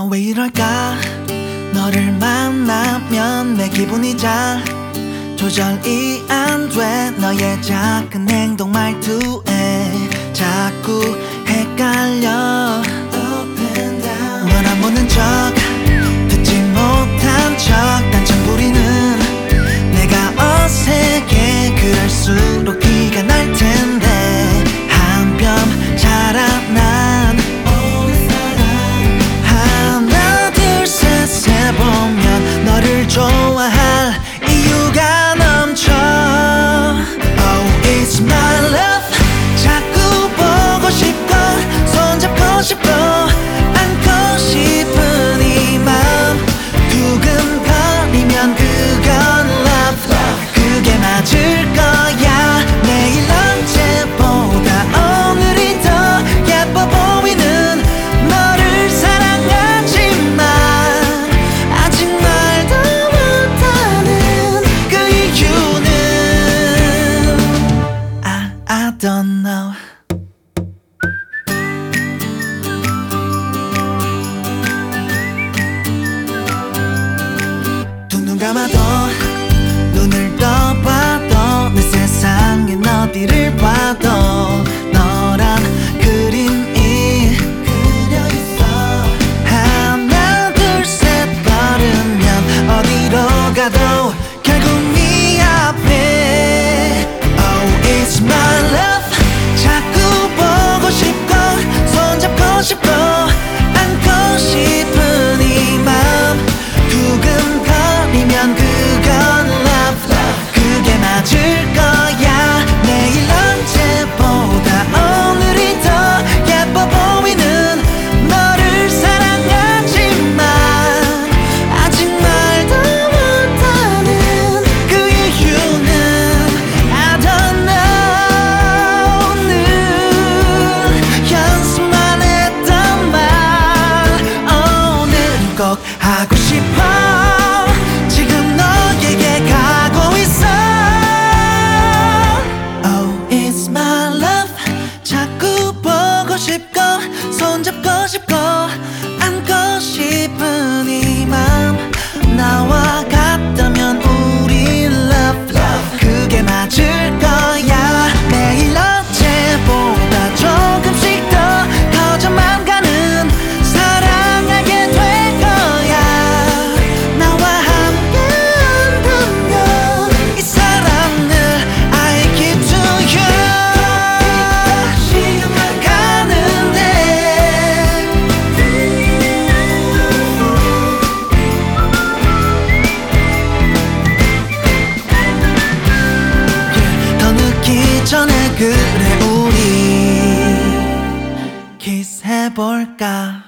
왜 이럴까 너를 만나면 내 기분이 잘 조절이 안 돼 너의 작은 행동 말투에 자꾸 헷갈려 넌 안 보는 척 듣지 못한 척 단청 부리는 내가 어색해 그럴수록 기가 날 텐데 한 뼘 자라난 하나 둘 셋 세보면 너를 좋아할 이유가 넘쳐 Oh it's my love 자꾸 보고 싶고 손잡고 싶고 안고 싶은 이 맘 두근거리면 그건 love 그게 맞을 거야 내일 언제보다 오늘이 더 예뻐 보이는 너를 사랑하지만 아직 말도 못하는 그 이유는 I don't know 두 눈 감아도 눈을 떠봐도 내 세상엔 어디를 봐도 너란 그림이 그려있어 하나 둘 셋 걸으면 어디로 가도 결국 네 앞에 Oh it's my love 자꾸 보고 싶고 손잡고 싶고 안고 싶은 이 맘 두근거리면 그건 love 그게 맞을 거야 내일 언제보다 오늘이 더 예뻐 보이는 너를 사랑하지만 아직 말도 못하는 그 이유는 I don't know 늘 연습만 했던 말 오늘은 꼭 하고 싶어 지금 너에게 가고 있어 Oh it's my love 자꾸 보고 싶고 손잡고 싶고 안고 싶은 이 맘 나와 같다면 우리 love 그게 맞을 거야 매일 어제보다 조금씩 더 커져만 가는 사랑하게 될 거야 나와 함께 한다면 이 사랑을 I give to you 시간만 가는데 더 늦기 전에 그래 우리 키스해볼까